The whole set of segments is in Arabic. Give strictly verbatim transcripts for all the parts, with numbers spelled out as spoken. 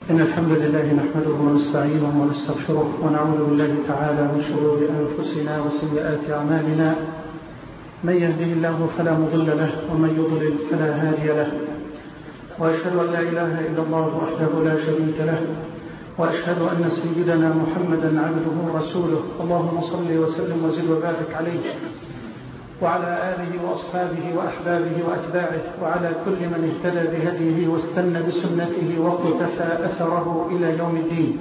إن الحمد لله نحمده ونستعينه ونستغفره ونعوذ بالله تعالى من شرور أنفسنا وسيئات أعمالنا. من يهده الله فلا مضل له ومن يضلل فلا هادي له، وأشهد أن لا إله إلا الله وحده لا شريك له، وأشهد أن سيدنا محمدا عبده ورسوله. اللهم صل وسلم وزد وبارك عليه وعلى آله وأصحابه وأحبابه وأتباعه وعلى كل من اهتدى بهديه واستنى بسنته واقتفى أثره إلى يوم الدين.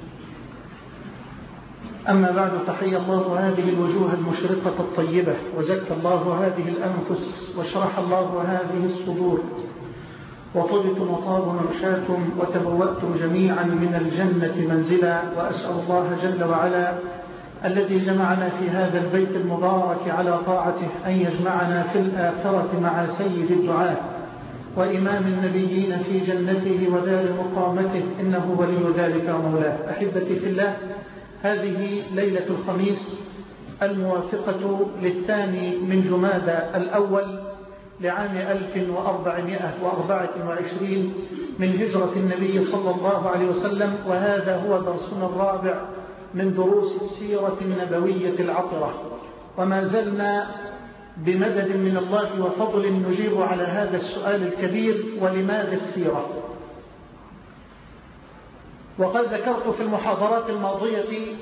أما بعد، فحي الله هذه الوجوه المشرقة الطيبة، وزكى الله هذه الأنفس، وشرح الله هذه الصدور، وطبتم وطاب ممشاكم، وتبوأتم جميعا من الجنة منزلا. وأسأل الله جل وعلا الذي جمعنا في هذا البيت المبارك على طاعته أن يجمعنا في الآخرة مع سيد الدعاء وإمام النبيين في جنته ودار مقامته، إنه ولي ذلك ومولاه. أحبتي في الله، هذه ليلة الخميس الموافقة للثاني من جمادى الأول لعام ألف وأربعمائة وأربعة وعشرين من هجرة النبي صلى الله عليه وسلم، وهذا هو درسنا الرابع من دروس السيرة النبوية العطرة. وما زلنا بمدد من الله وفضل نجيب على هذا السؤال الكبير: ولماذا السيرة؟ وقد ذكرت في المحاضرات الماضية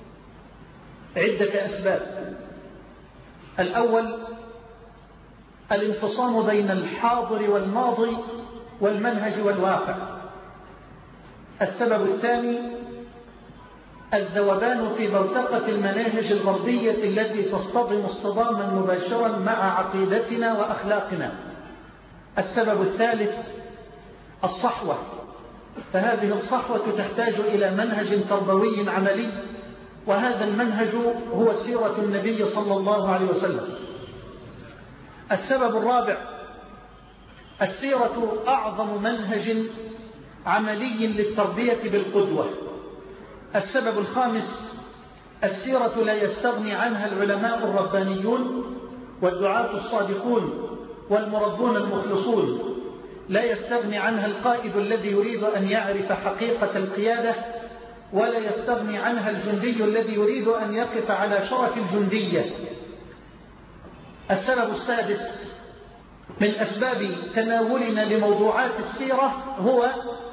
عدة أسباب. الأول الانفصام بين الحاضر والماضي والمنهج والواقع. السبب الثاني الذوبان في بوتقة المناهج الغربية التي تصطدم اصطداما مباشرا مع عقيدتنا وأخلاقنا. السبب الثالث الصحوة، فهذه الصحوة تحتاج إلى منهج تربوي عملي، وهذا المنهج هو سيرة النبي صلى الله عليه وسلم. السبب الرابع السيرة أعظم منهج عملي للتربية بالقدوة. السبب الخامس السيرة لا يستغني عنها العلماء الربانيون والدعاة الصادقون والمربون المخلصون، لا يستغني عنها القائد الذي يريد أن يعرف حقيقة القيادة، ولا يستغني عنها الجندي الذي يريد أن يقف على شرف الجندية. السبب السادس من أسباب تناولنا لموضوعات السيرة هو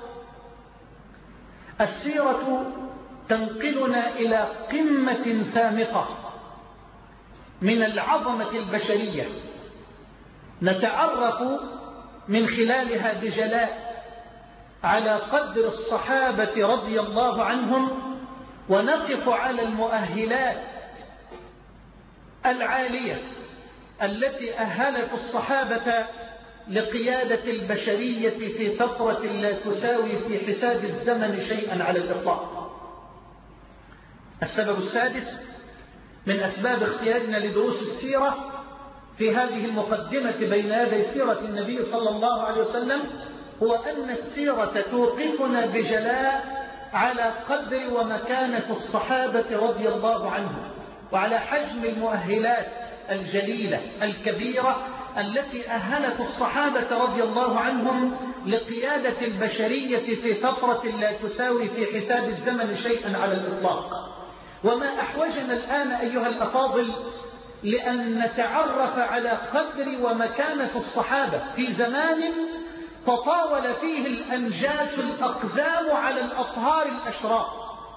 السيرة تنقلنا إلى قمة سامقة من العظمة البشرية، نتعرف من خلالها بجلاء على قدر الصحابة رضي الله عنهم، ونقف على المؤهلات العالية التي أهلت الصحابة لقيادة البشرية في فترة لا تساوي في حساب الزمن شيئا على الإطلاق. السبب السادس من أسباب اختيارنا لدروس السيرة في هذه المقدمة بين يدي سيرة النبي صلى الله عليه وسلم هو أن السيرة توقفنا بجلاء على قدر ومكانة الصحابة رضي الله عنهم، وعلى حجم المؤهلات الجليلة الكبيرة التي أهلت الصحابة رضي الله عنهم لقيادة البشرية في فترة لا تساوي في حساب الزمن شيئا على الإطلاق. وما أحوجنا الآن أيها الأفاضل لأن نتعرف على قدر ومكانة الصحابة في زمان تطاول فيه الأنجاس الأقزام على الأطهار الأشرار.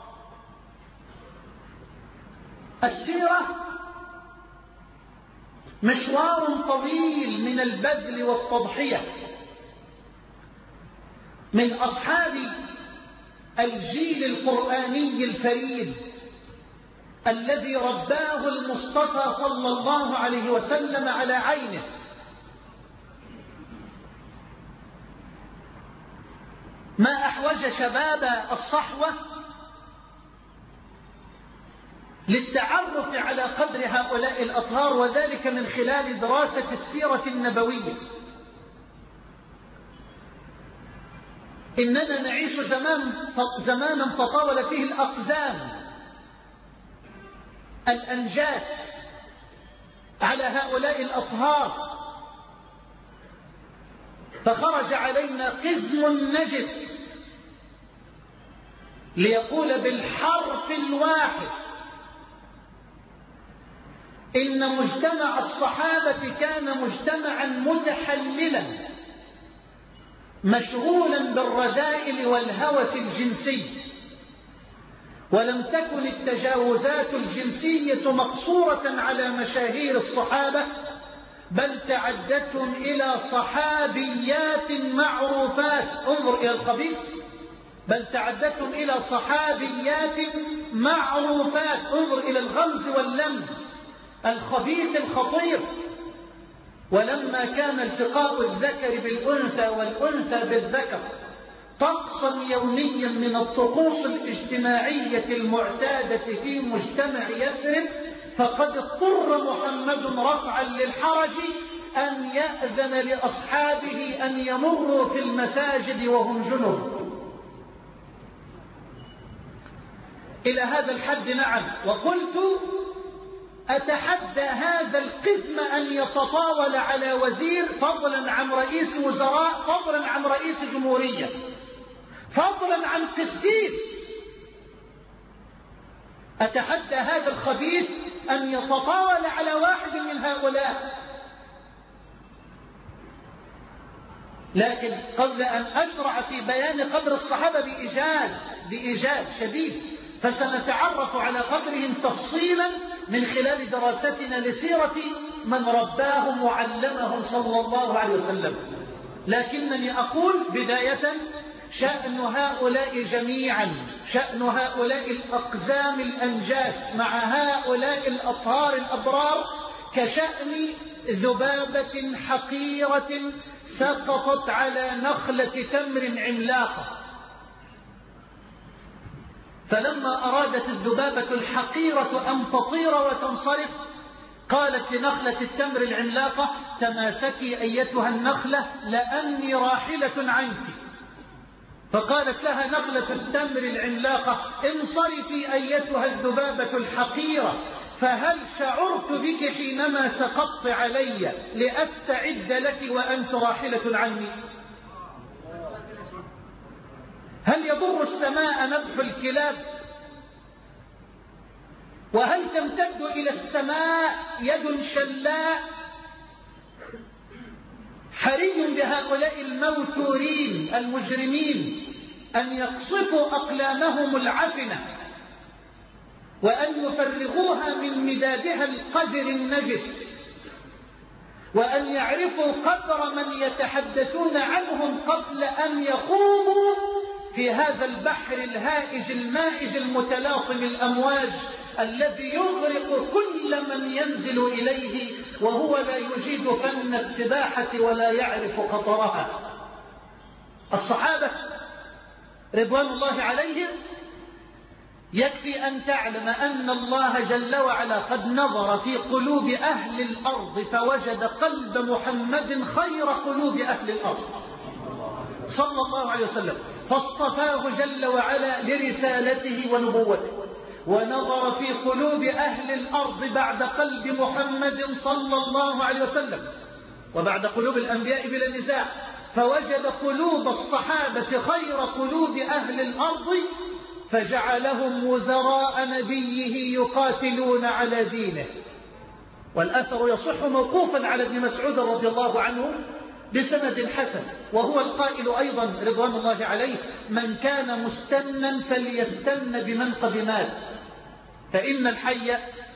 السيرة مشوار طويل من البذل والتضحية من أصحاب الجيل القرآني الفريد الذي رباه المصطفى صلى الله عليه وسلم على عينه. ما أحوج شباب الصحوة للتعرف على قدر هؤلاء الأطهار، وذلك من خلال دراسة السيرة النبوية. إننا نعيش زمان زمانا تطاول فيه الأقزام الأنجاس على هؤلاء الأطهار، فخرج علينا قزم نجس ليقول بالحرف الواحد إن مجتمع الصحابة كان مجتمعا متحللا مشغولا بالرذائل والهوس الجنسي، ولم تكن التجاوزات الجنسية مقصورة على مشاهير الصحابة، بل تعدتهم إلى صحابيات معروفات. انظر إلى القبيح، بل تعدتهم إلى صحابيات معروفات. انظر إلى الغمز واللمس الخبيث الخطير. ولما كان التقاء الذكر بالأنثى والأنثى بالذكر طقسا يوميا من الطقوس الاجتماعية المعتادة في مجتمع يثرب، فقد اضطر محمد رفعا للحرج أن يأذن لأصحابه أن يمروا في المساجد وهم جنب. إلى هذا الحد نعم. وقلت أتحدى هذا القسم أن يتطاول على وزير، فضلا عن رئيس وزراء، فضلا عن رئيس جمهورية، فضلا عن قسيس. أتحدى هذا الخبيث أن يتطاول على واحد من هؤلاء. لكن قبل أن أشرع في بيان قدر الصحابة بإيجاز بإيجاز شديد، فسنتعرف على قدرهم تفصيلا من خلال دراستنا لسيرة من رباهم وعلمهم صلى الله عليه وسلم. لكنني أقول بداية: شأن هؤلاء جميعا، شأن هؤلاء الأقزام الأنجاس مع هؤلاء الأطهار الأبرار كشأن ذبابة حقيرة سقطت على نخلة تمر عملاقة. فلما أرادت الذبابة الحقيرة أن تطير وتنصرف، قالت لنخلة التمر العملاقة: تماسكي أيتها النخلة لأني راحلة عنك. فقالت لها نخلة التمر العملاقة: انصرفي أيتها الذبابة الحقيرة، فهل شعرت بك حينما سقطت علي لأستعد لك وأنت راحلة عني؟ هل يضر السماء نبح الكلاب؟ وهل تمتد إلى السماء يد شلاء؟ حري بهؤلاء الموتورين المجرمين أن يقصفوا أقلامهم العفنة وأن يفرغوها من مدادها القدر النجس، وأن يعرفوا قدر من يتحدثون عنهم قبل أن يخوضوا في هذا البحر الهائج المائج المتلاطم الأمواج الذي يغرق كل من ينزل إليه وهو لا يجيد فن السباحة ولا يعرف خطرها. الصحابة رضوان الله عليهم يكفي أن تعلم أن الله جل وعلا قد نظر في قلوب أهل الأرض فوجد قلب محمد خير قلوب أهل الأرض صلى الله عليه وسلم، فاصطفاه جل وعلا لرسالته ونبوته. ونظر في قلوب أهل الأرض بعد قلب محمد صلى الله عليه وسلم وبعد قلوب الأنبياء بلا نزاع، فوجد قلوب الصحابة خير قلوب أهل الأرض، فجعلهم وزراء نبيه يقاتلون على دينه. والأثر يصح موقوفا على ابن مسعود رضي الله عنه بسند حسن، وهو القائل أيضا رضوان الله عليه: من كان مستنا فليستن بمنقب مال، فإن الحي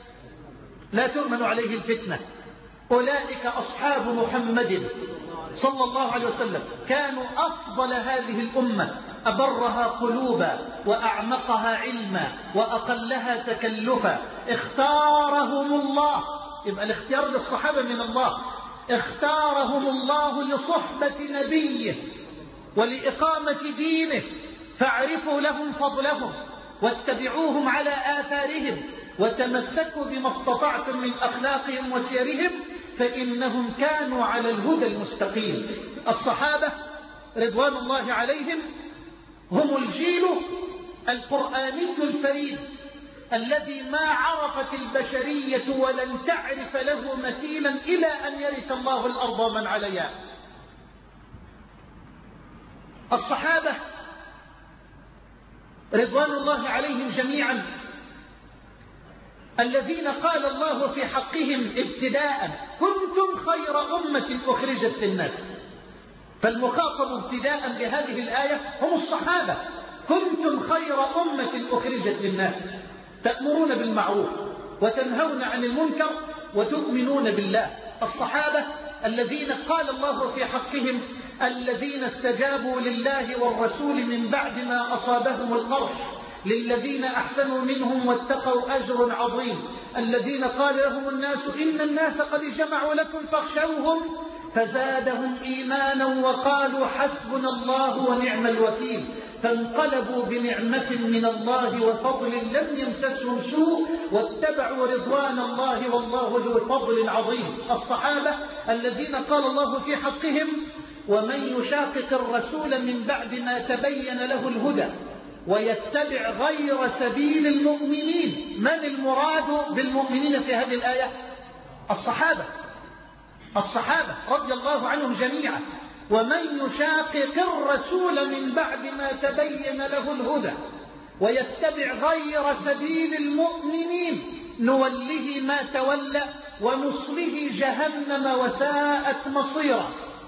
لا تؤمن عليه الفتنة. أولئك أصحاب محمد صلى الله عليه وسلم، كانوا أفضل هذه الأمة، أبرها قلوبا وأعمقها علما وأقلها تكلفا. اختارهم الله، يبقى الاختيار للصحابة من الله، اختارهم الله لصحبة نبيه ولإقامة دينه، فاعرفوا لهم فضلهم واتبعوهم على آثارهم وتمسكوا بما استطعتم من أخلاقهم وسيرهم، فإنهم كانوا على الهدى المستقيم. الصحابة رضوان الله عليهم هم الجيل القرآني الفريد الذي ما عرفت البشرية ولن تعرف له مثيلا إلى أن يرث الله الأرض من عليها. الصحابة رضوان الله عليهم جميعا الذين قال الله في حقهم ابتداء كنتم خير أمة أخرجت للناس. فالمخاطب ابتداء بهذه الآية هم الصحابة. كنتم خير أمة أخرجت للناس تأمرون بالمعروف وتنهون عن المنكر وتؤمنون بالله. الصحابة الذين قال الله في حقهم الذين استجابوا لله والرسول من بعد ما أصابهم القرح للذين أحسنوا منهم واتقوا أجر عظيم. الذين قال لهم الناس إن الناس قد جمعوا لكم فاخشوهم فزادهم إيمانا وقالوا حسبنا الله ونعم الوكيل. فانقلبوا بنعمة من الله وفضل لم يمسسهم سوء واتبعوا رضوان الله والله ذو فضل عظيم. الصحابة الذين قال الله في حقهم ومن يشاقق الرسول من بعد ما تبين له الهدى ويتبع غير سبيل المؤمنين. من المراد بالمؤمنين في هذه الآية؟ الصحابة. الصحابة رضي الله عنهم جميعا. ومن يشاقق الرسول من بعد ما تبين له الهدى ويتبع غير سبيل المؤمنين نوله ما تولى ونصله جهنم وساءت مصيرا.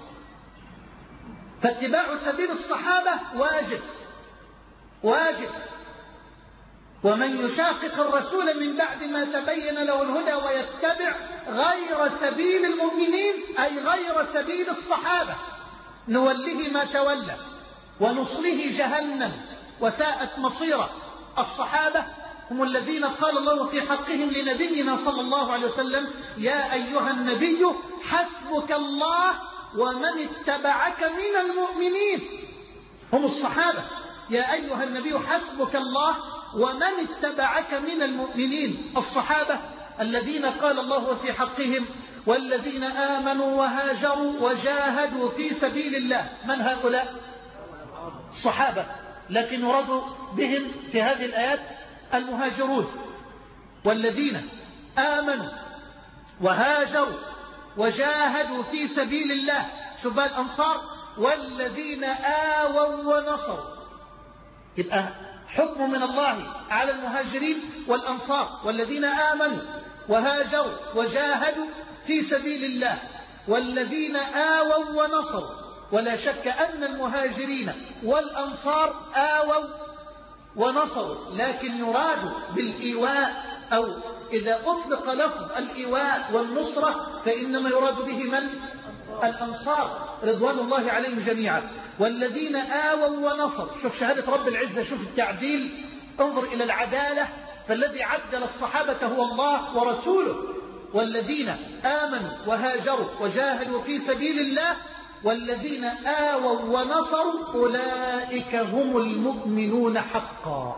فاتباع سبيل الصحابة واجب واجب. ومن يشاقق الرسول من بعد ما تبين له الهدى ويتبع غير سبيل المؤمنين أي غير سبيل الصحابة نوله ما تولى ونصله جهنم وساءت مصيرا. الصحابة هم الذين قال الله في حقهم لنبينا صلى الله عليه وسلم يا أيها النبي حسبك الله ومن اتبعك من المؤمنين. هم الصحابة. يا أيها النبي حسبك الله ومن اتبعك من المؤمنين. الصحابة الذين قال الله في حقهم والذين آمنوا وهاجروا وجاهدوا في سبيل الله. من هؤلاء؟ الصحابة. لكن يراد بهم في هذه الآيات المهاجرون. والذين آمنوا وهاجروا وجاهدوا في سبيل الله شباب الأنصار والذين آووا ونصروا. يبقى حكم من الله على المهاجرين والأنصار والذين آمنوا وهاجروا وجاهدوا في سبيل الله والذين آووا ونصروا. ولا شك أن المهاجرين والأنصار آووا ونصروا لكن يراد بالإيواء أو إذا أطلق لفظ الإيواء والنصرة فإنما يراد به من؟ الأنصار رضوان الله عليهم جميعا. والذين آووا ونصروا. شوف شهادة رب العزة. شوف التعديل. انظر إلى العدالة. فالذي عدل الصحابة هو الله ورسوله. والذين آمنوا وهاجروا وجاهدوا في سبيل الله والذين آووا ونصروا أولئك هم المؤمنون حقا.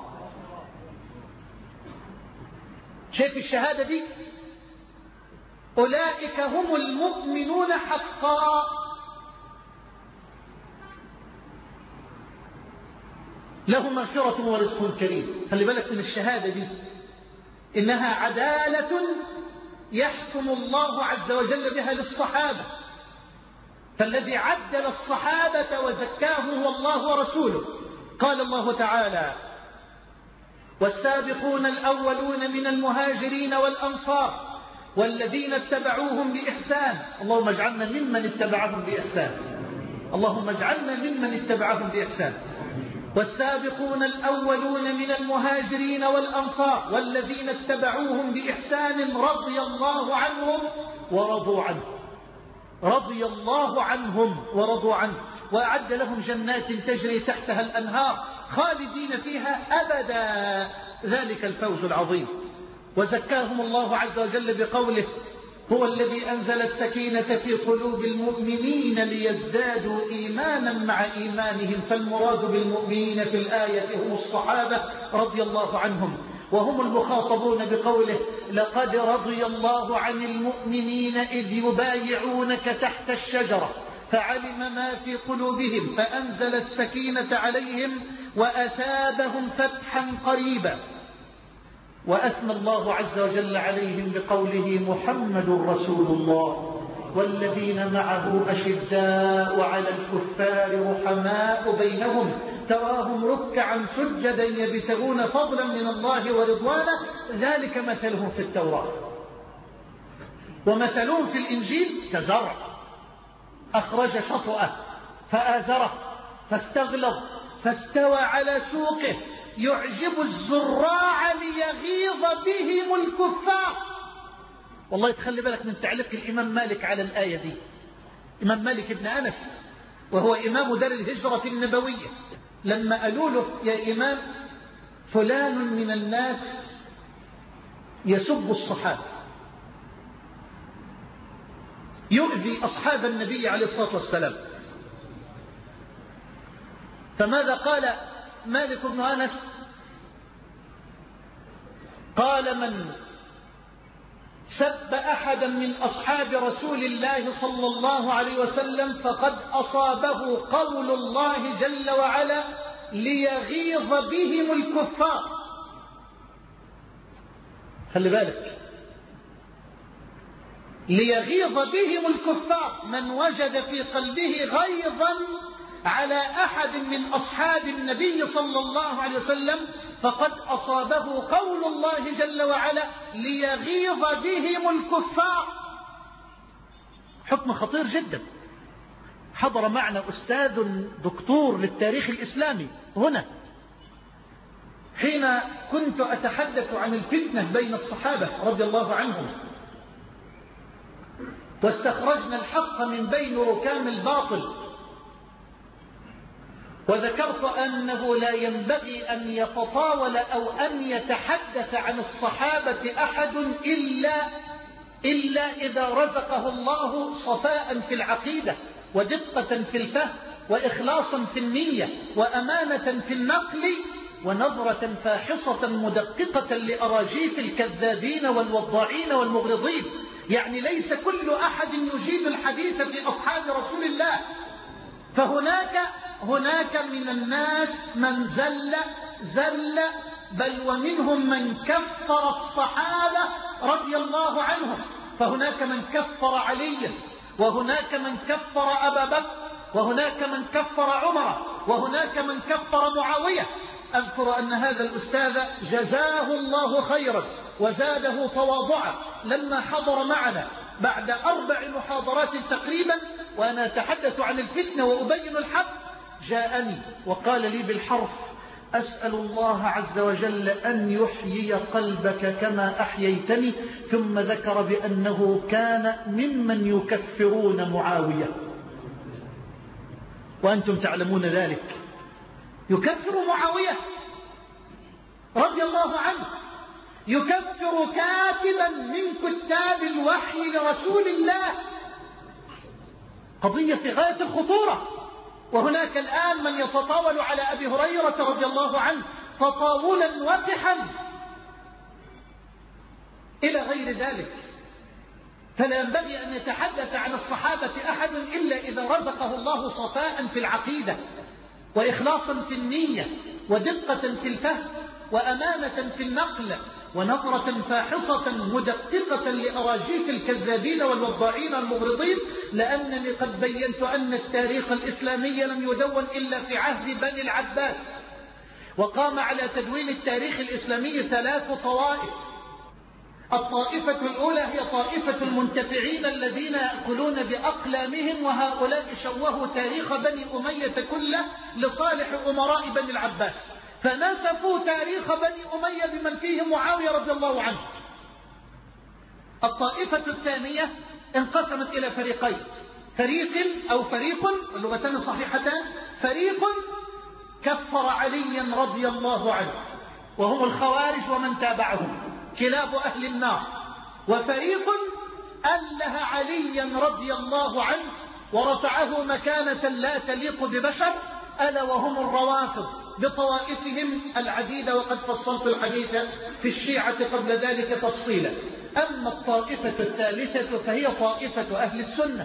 شايف الشهادة دي؟ أولئك هم المؤمنون حقا. لهم مغفرة ورزق كريم. خلي بالك من الشهادة دي إنها عدالة يحكم الله عز وجل بها للصحابة. فالذي عدل الصحابة وزكاهم هو الله ورسوله. قال الله تعالى والسابقون الأولون من المهاجرين والأنصار والذين اتبعوهم بإحسان. اللهم اجعلنا ممن اتبعهم بإحسان. اللهم اجعلنا ممن اتبعهم بإحسان. والسابقون الأولون من المهاجرين والأنصار والذين اتبعوهم بإحسان رضي الله عنهم ورضوا عنه. رضي الله عنهم ورضوا عنه وأعد لهم جنات تجري تحتها الأنهار خالدين فيها أبدا ذلك الفوز العظيم. وزكاهم الله عز وجل بقوله هو الذي أنزل السكينة في قلوب المؤمنين ليزدادوا إيمانا مع إيمانهم. فالمراد بالمؤمنين في الآية هم الصحابة رضي الله عنهم. وهم المخاطبون بقوله لقد رضي الله عن المؤمنين إذ يبايعونك تحت الشجرة فعلم ما في قلوبهم فأنزل السكينة عليهم وأثابهم فتحا قريبا. وأثنى الله عز وجل عليهم بقوله محمد رسول الله والذين معه أشداء على الكفار رحماء بينهم تراهم ركعا سجدا يبتغون فضلا من الله ورضوانه ذلك مثلهم في التوراة ومثلهم في الإنجيل كزرع أخرج شطأه فآزره فاستغلظ فاستوى على سوقه يعجب الزراع ليغيظ بهم الكفار. والله تخلي بالك من تعليق الإمام مالك على الآية دي. إمام مالك ابن أنس وهو إمام دار الهجرة النبوية لما قالوا له يا إمام فلان من الناس يسب الصحابة يؤذي أصحاب النبي عليه الصلاة والسلام، فماذا قال مالك بن أنس؟ قال من سب أحدا من أصحاب رسول الله صلى الله عليه وسلم فقد أصابه قول الله جل وعلا ليغيظ بهم الكفار. خلي بالك، ليغيظ بهم الكفار، من وجد في قلبه غيظا على أحد من أصحاب النبي صلى الله عليه وسلم فقد أصابه قول الله جل وعلا ليغيظ بهم الكفار. حكم خطير جدا. حضر معنا أستاذ دكتور للتاريخ الإسلامي هنا حين كنت أتحدث عن الفتنة بين الصحابة رضي الله عنهم، واستخرجنا الحق من بين ركام الباطل، وذكرت أنه لا ينبغي أن يتطاول أو أن يتحدث عن الصحابة أحد إلا, إلا إذا رزقه الله صفاء في العقيدة ودقة في الفهم وإخلاصا في النية وأمانة في النقل ونظرة فاحصة مدققة لأراجيف الكذابين والوضاعين والمغرضين. يعني ليس كل أحد يجيد الحديث في أصحاب رسول الله، فهناك هناك من الناس من زل زل بل ومنهم من كفر الصحابة رضي الله عنهم. فهناك من كفر عليا، وهناك من كفر أبا بكر، وهناك من كفر عمر، وهناك من كفر معاوية. أذكر أن هذا الأستاذ جزاه الله خيرا وزاده تواضعا لما حضر معنا بعد أربع محاضرات تقريبا وأنا أتحدث عن الفتنة وأبين الحق، جاءني وقال لي بالحرف: أسأل الله عز وجل أن يحيي قلبك كما أحييتني. ثم ذكر بأنه كان ممن يكفرون معاوية، وأنتم تعلمون ذلك. يكفر معاوية رضي الله عنه، يكفر كاتبا من كتاب الوحي لرسول الله. قضية في غاية الخطورة. وهناك الآن من يتطاول على أبي هريرة رضي الله عنه تطاولا وقحا إلى غير ذلك. فلا ينبغي أن يتحدث عن الصحابة أحد إلا إذا رزقه الله صفاء في العقيدة وإخلاصا في النية ودقة في الفهم وأمانة في النقل ونظرة فاحصة مدققة لأراجيف الكذابين والوضاعين المغرضين. لأنني قد بينت أن التاريخ الإسلامي لم يدون إلا في عهد بني العباس، وقام على تدوين التاريخ الإسلامي ثلاث طوائف. الطائفة الأولى هي طائفة المنتفعين الذين يأكلون بأقلامهم، وهؤلاء شوهوا تاريخ بني أمية كله لصالح أمراء بني العباس، فنسفوا تاريخ بني أمية بمن فيه معاوية رضي الله عنه. الطائفة الثانية انقسمت إلى فريقين، فريق أو فريق اللغتان صحيحتان، فريق كفر عليا رضي الله عنه وهم الخوارج ومن تابعهم كلاب أهل النار، وفريق أله عليا رضي الله عنه ورفعه مكانة لا تليق ببشر، ألا وهم الروافض بطوائفهم العديدة، وقد فصلت الحديث في الشيعة قبل ذلك تفصيلا. أما الطائفة الثالثة فهي طائفة أهل السنة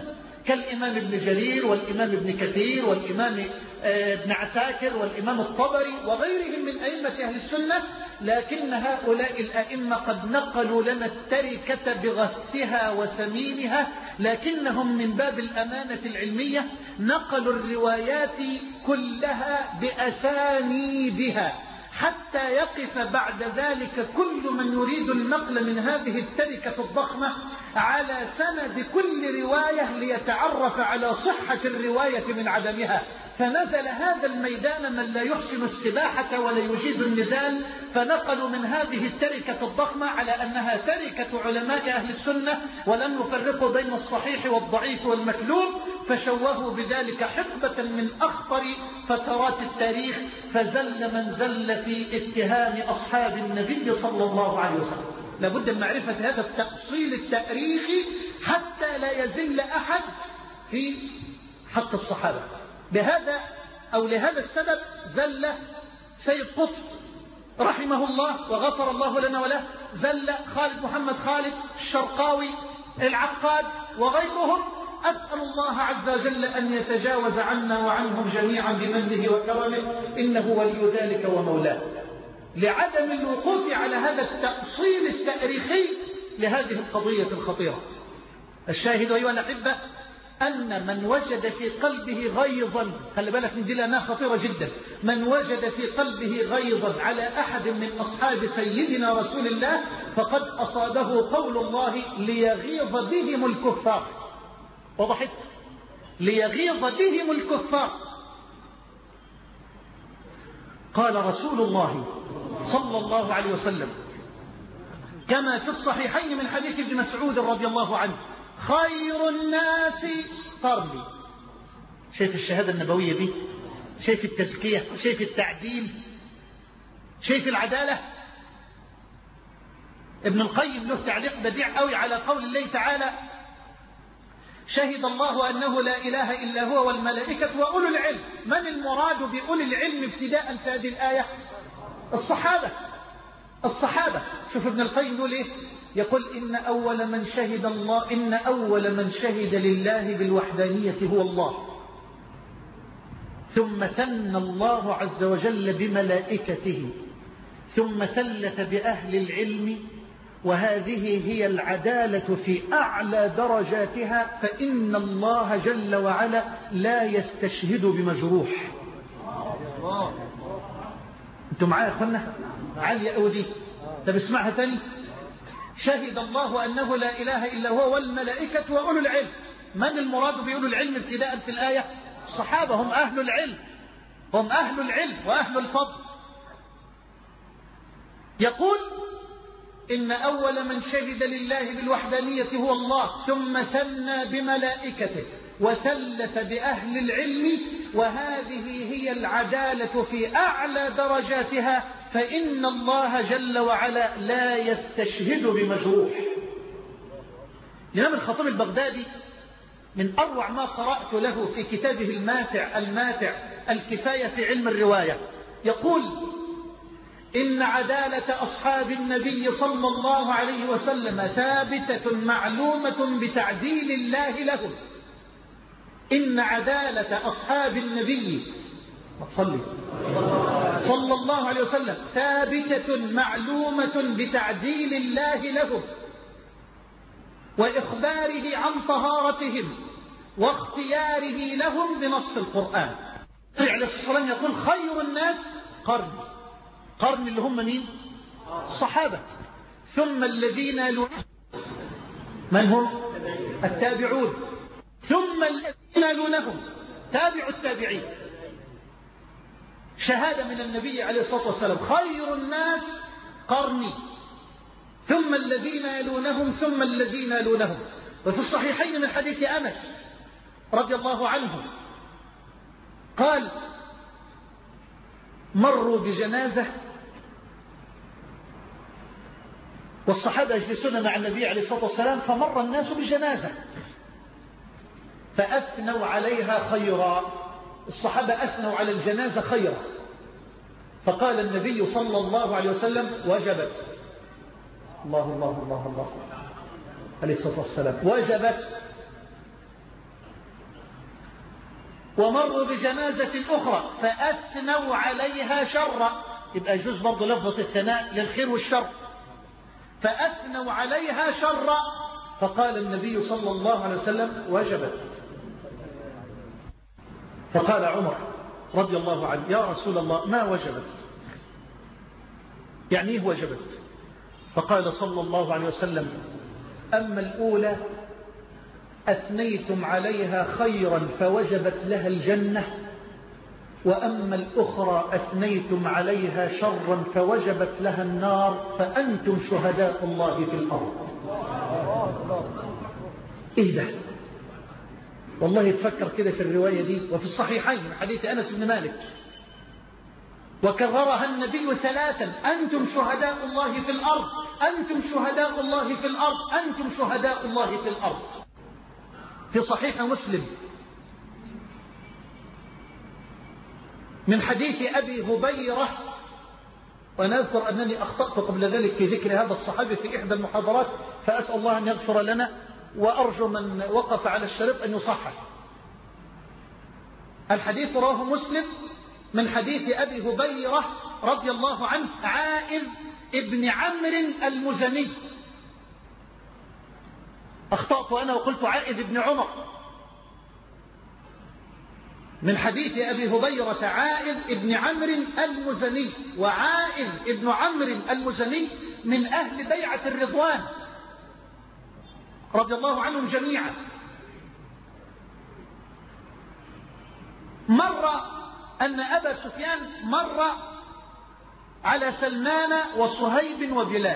كالإمام ابن جرير والإمام ابن كثير والإمام ابن عساكر والإمام الطبري وغيرهم من أئمة أهل السنة، لكن هؤلاء الأئمة قد نقلوا لنا التركة بغثها وسمينها، لكنهم من باب الأمانة العلمية نقلوا الروايات كلها بأسانيدها، حتى يقف بعد ذلك كل من يريد النقل من هذه التركة الضخمة على سند كل رواية ليتعرف على صحة الرواية من عدمها. فنزل هذا الميدان من لا يحسن السباحة ولا يجيد النزال، فنقلوا من هذه التركة الضخمة على أنها تركة علماء أهل السنة، ولم يفرقوا بين الصحيح والضعيف والمكذوب، فشوهوا بذلك حقبة من أخطر فترات التاريخ، فزل من زل في اتهام أصحاب النبي صلى الله عليه وسلم. لابد من معرفة هذا التأصيل التاريخي حتى لا يزل أحد في حق الصحابة. بهذا أو لهذا السبب زل سيد قطب رحمه الله وغفر الله لنا وله، زل خالد محمد خالد الشرقاوي العقاد وغيرهم. أسأل الله عز وجل أن يتجاوز عنا وعنهم جميعا بمنه وكرمه، إنه ولي ذلك ومولاه، لعدم الوقوف على هذا التأصيل التاريخي لهذه القضية الخطيرة. الشاهد أيها الأحبة أن من وجد في قلبه غيظا، خلي بالك من دي لأنها خطيرة جدا، من وجد في قلبه غيظا على أحد من أصحاب سيدنا رسول الله فقد أصابه قول الله ليغيظ بهم الكفار. وضحت؟ ليغيظ بهم الكفار. قال رسول الله صلى الله عليه وسلم كما في الصحيحين من حديث ابن مسعود رضي الله عنه: خير الناس قرني. شايف الشهادة النبوية دي؟ شايف التزكية؟ شايف التعديل؟ شايف العدالة؟ ابن القيم له تعليق بديع قوي على قول الله تعالى: شهد الله أنه لا إله إلا هو والملائكة وأولو العلم. من المراد بأولي العلم ابتداء في هذه الآية؟ الصحابة. الصحابة. شوف ابن القيم يقول إيه؟ يقول إن أول من شهد الله إن أول من شهد لله بالوحدانية هو الله، ثم ثنى الله عز وجل بملائكته، ثم ثلث بأهل العلم، وهذه هي العدالة في أعلى درجاتها، فإن الله جل وعلا لا يستشهد بمجروح. أنتم معايا يا أخوانا؟ عالية أودي. طب اسمعها تاني: شهد الله أنه لا إله إلا هو والملائكة وأولو العلم. من المراد بأولو العلم ابتداء في الآية؟ الصحابة، هم أهل العلم، هم أهل العلم وأهل الفضل. يقول إن أول من شهد لله بالوحدانية هو الله، ثم ثنى بملائكته وثلث بأهل العلم، وهذه هي العدالة في أعلى درجاتها، فإن الله جل وعلا لا يستشهد بمجروح. الإمام الخطيب البغدادي من أروع ما قرأت له في كتابه الماتع الماتع الكفاية في علم الرواية يقول: إن عدالة أصحاب النبي صلى الله عليه وسلم ثابتة معلومة بتعديل الله لهم. إن عدالة أصحاب النبي صلى صلى الله عليه وسلم ثابتة معلومة بتعديل الله لهم، وإخباره عن طهارتهم واختياره لهم بنص القرآن. عليه الصلاة والسلام يقول: خير الناس قرن. قرن اللي هم مين؟ الصحابة. ثم الذين يلونهم. من هم؟ التابعون. ثم الذين يلونهم تابع التابعين. شهادة من النبي عليه الصلاة والسلام: خير الناس قرني، ثم الذين يلونهم ثم الذين يلونهم. وفي الصحيحين من حديث أنس رضي الله عنه قال: مروا بجنازة والصحابة يجلسون مع النبي عليه الصلاة والسلام، فمر الناس بجنازة فأثنوا عليها خيرا. الصحابة أثنوا على الجنازة خيرا، فقال النبي صلى الله عليه وسلم: وجبت. الله الله الله الله عليه الصلاة والسلام: وجبت. ومروا بجنازة أخرى فأثنوا عليها شرا، يبقى يجوز برضه لفظة الثناء للخير والشر. فأثنوا عليها شرا، فقال النبي صلى الله عليه وسلم وجبت. فقال عمر رضي الله عنه يا رسول الله ما وجبت؟ يعني ايه وجبت؟ فقال صلى الله عليه وسلم أما الأولى أثنيتم عليها خيرا فوجبت لها الجنة، وأما الأخرى أثنيتم عليها شرا فوجبت لها النار، فأنتم شهداء الله في الأرض. إيه ده؟ والله يتفكر كده في الرواية دي، وفي الصحيحين من حديث أنس بن مالك، وكررها النبي ثلاثا: أنتم شهداء الله في الأرض، أنتم شهداء الله في الأرض، أنتم شهداء الله في الأرض. في صحيح مسلم من حديث أبي هبيرة، ونذكر أنني أخطأت قبل ذلك في ذكر هذا الصحابي في إحدى المحاضرات، فأسأل الله أن يغفر لنا، وأرجو من وقف على الشريط أن يصحح. الحديث رواه مسلم من حديث أبي هبيرة رضي الله عنه عائذ ابن عمرو المزني. أخطأت أنا وقلت عائذ ابن عمر. من حديث أبي هبيرة عائذ ابن عمرو المزني، وعائذ ابن عمرو المزني من أهل بيعة الرضوان رضي الله عنهم جميعا. مر أن أبا سفيان مر على سلمان وصهيب وبلال.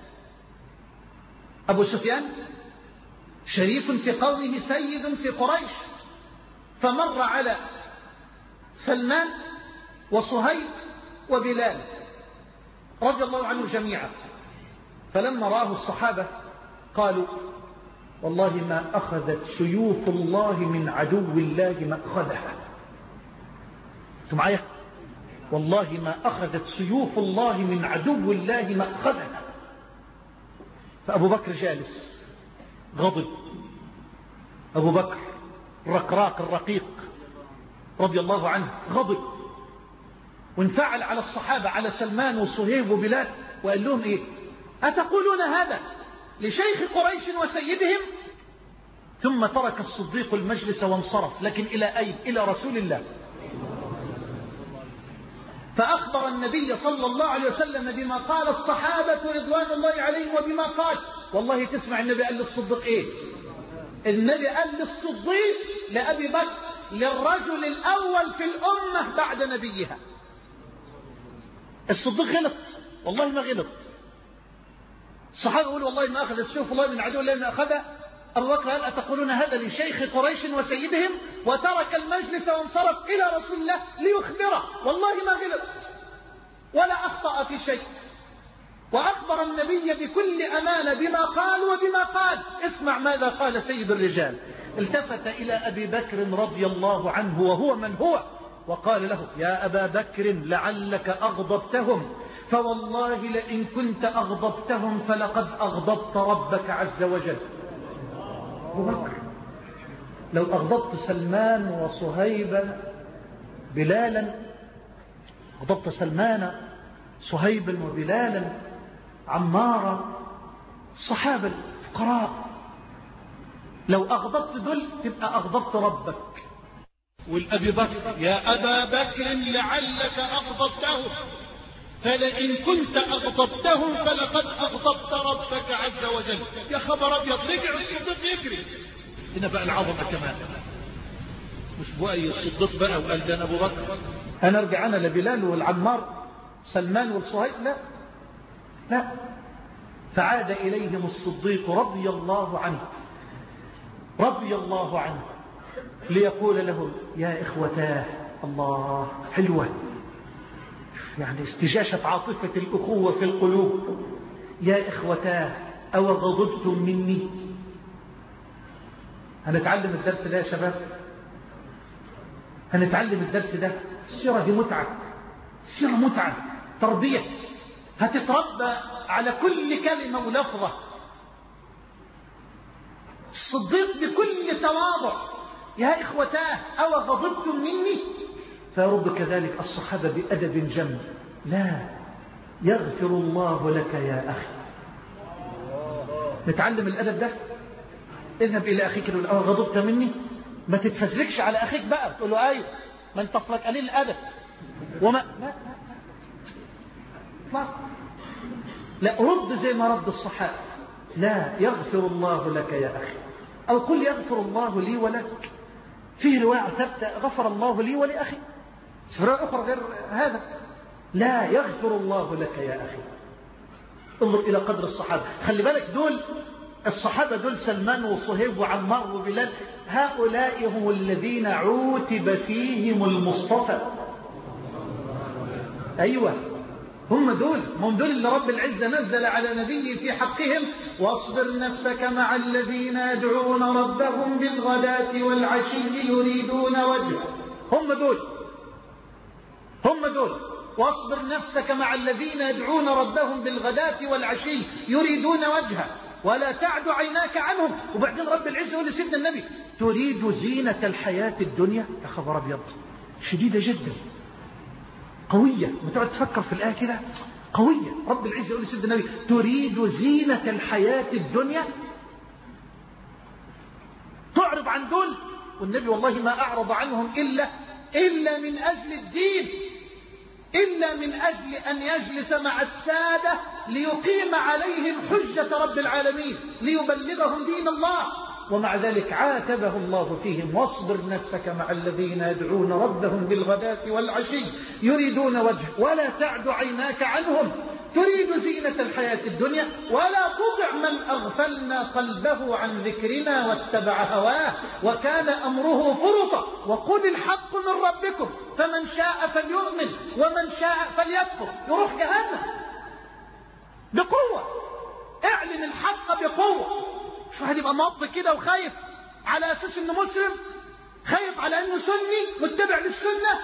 أبو سفيان شريف في قومه سيد في قريش، فمر على سلمان وصهيب وبلال رضي الله عنهم جميعا. فلما رآه الصحابة قالوا والله ما أخذت سيوف الله من عدو الله ما أخذها. أنتم معايا؟ والله ما أخذت سيوف الله من عدو الله ما أخذها. فأبو بكر جالس غضب، أبو بكر الرقراق الرقيق رضي الله عنه غضب وانفعل على الصحابة، على سلمان وصهيب وبلال، وقال لهم إيه؟ أتقولون هذا لشيخ قريش وسيدهم؟ ثم ترك الصديق المجلس وانصرف، لكن إلى أين؟ إلى رسول الله. فأخبر النبي صلى الله عليه وسلم بما قال الصحابة رضوان الله عليهم وبما قال. والله تسمع النبي قال للصديق إيه؟ النبي قال للصديق لأبي بكر للرجل الأول في الأمة بعد نبيها. الصديق غلط، والله ما غلط. الصحابة يقولوا والله ما أخذت سيوف الله من عدو الله ما أخذها. أبو بكر قال أتقولون هذا لشيخ قريش وسيدهم؟ وترك المجلس وانصرف إلى رسول الله ليخبره. والله ما غلط ولا أخطأ في شيء، وأخبر النبي بكل أمانة بما قال وبما قال. اسمع ماذا قال سيد الرجال. التفت إلى أبي بكر رضي الله عنه وهو من هو، وقال له يا أبا بكر لعلك أغضبتهم، فوالله لئن كنت أغضبتهم فلقد أغضبت ربك عز وجل. أبو بكر لو أغضبت سلمان وصهيبا بلالا، أغضبت سلمان صهيبا وبلالا عمارا الصحابة الفقراء، لو أغضبت دول تبقى أغضبت ربك. والأبي بكر يا أبا بكر لعلك أغضبتهم، فلئن كنت أغضبتهم فلقد أغضبت ربك عز وجل. يا خبر أبيض، رجع الصديق يجري. هنا بقى العظمة كمان، مش بقى الصديق بقى وقال ده أنا أبو بكر أنا أرجع أنا لبلال والعمار سلمان والصهيب، لا لا. فعاد إليهم الصديق رضي الله عنه رضي الله عنه ليقول لهم يا إخوتاه. الله حلوة، يعني استجاشة عاطفة الأخوة في القلوب. يا إخوتاه أو غضبتم مني؟ هنتعلم الدرس ده يا شباب، هنتعلم الدرس ده. السيرة دي متعة، السيرة متعة، تربية، هتتربى على كل كلمة ولفظة. الصديق بكل تواضع يا إخوتاه أو غضبتم مني؟ فيرد كذلك الصحابة بأدب جم: لا، يغفر الله لك يا أخي. نتعلم الأدب ده. اذهب إلى أخيك تقول: أو غضبت مني؟ ما تتفزلكش على أخيك بقى تقول له: أيوه، ما انت أصلك قليل الأدب وما لا لا لا رد زي ما رد الصحابة: لا، يغفر الله لك يا أخي. أو قل: يغفر الله لي ولك. فيه رواية ثابتة: غفر الله لي ولأخي. رواية أخرى غير هذا: لا، يغفر الله لك يا أخي. انظر إلى قدر الصحابة. خلي بالك، دول الصحابة دول سلمان وصهيب وعمار وبلال، هؤلاء هم الذين عوتب فيهم المصطفى. أيوة، هم دول هم دول اللي رب العزة نزل على نبيه في حقهم: واصبر نفسك مع الذين يدعون ربهم بالغداة والعشي يريدون وجهه. هم دول هم دول واصبر نفسك مع الذين يدعون ربهم بالغداة والعشي يريدون وجهه ولا تعد عيناك عنهم. وبعدين رب العزة يقول لسيدنا النبي: تريد زينة الحياة الدنيا؟ يا خبر أبيض، شديدة جدا، قوية. وتقعد تفكر في الآية كده، قوية. رب العزة يقول لسيدنا النبي: تريد زينة الحياة الدنيا؟ تعرض عن دول؟ والنبي والله ما أعرض عنهم إلا إلا من أجل الدين، إلا من أجل أن يجلس مع السادة ليقيم عليهم حجة رب العالمين، ليبلغهم دين الله. ومع ذلك عاتبه الله فيهم: واصبر نفسك مع الذين يدعون ربهم بالغداة والعشي يريدون وجهه ولا تعد عيناك عنهم تريد زينة الحياة الدنيا ولا تطع من أغفلنا قلبه عن ذكرنا واتبع هواه وكان أمره فرطا وقل الحق من ربكم فمن شاء فليؤمن ومن شاء فليكفر. يروح جهنم بقوة. اعلن الحق بقوة. شو هتبقى مض كده وخايف على أساس أنه مسلم، خايف على أنه سني متبع للسنة؟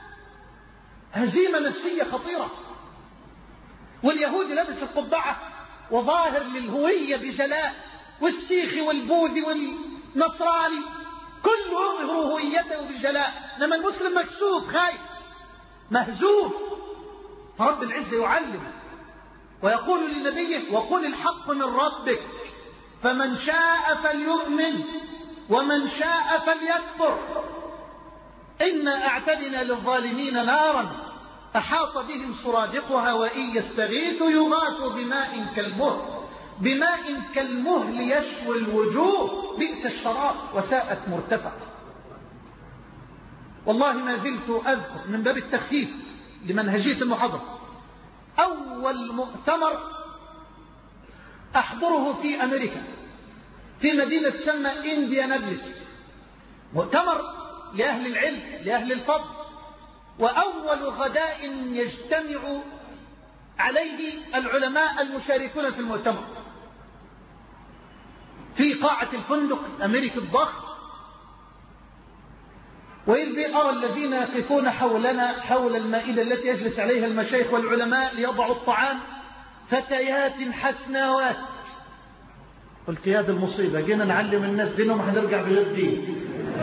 هزيمة نفسية خطيرة. واليهود لابس القبعة وظاهر للهوية بجلاء، والسيخي والبوذي والنصراني كله يظهر هويته بجلاء، إنما المسلم مكسوف خايف مهزوم. فرب العزة يعلم ويقول لنبيه: وقل الحق من ربك فمن شاء فليؤمن ومن شاء فليكفر إنا أعتدنا للظالمين نارا أحاط بهم سرادقها وإن يستغيثوا يغاثوا بماء كالمهل بماء كالمهل يشوي الوجوه بئس الشراب وساءت مرتفع. والله ما زلت أذكر من باب التخفيف لمنهجية المحاضرة أول مؤتمر أحضره في أمريكا في مدينة تسمى إنديانابلس، مؤتمر لأهل العلم لأهل الفضل، وأول غداء يجتمع عليه العلماء المشاركون في المؤتمر في قاعة الفندق الأمريكي الضخم. وإذ بي أرى الذين يقفون حولنا حول المائدة التي يجلس عليها المشايخ والعلماء ليضعوا الطعام فتيات حسناوات. قلت يا دي المصيبة، جينا نعلم الناس دينهم هنرجع بغير دين.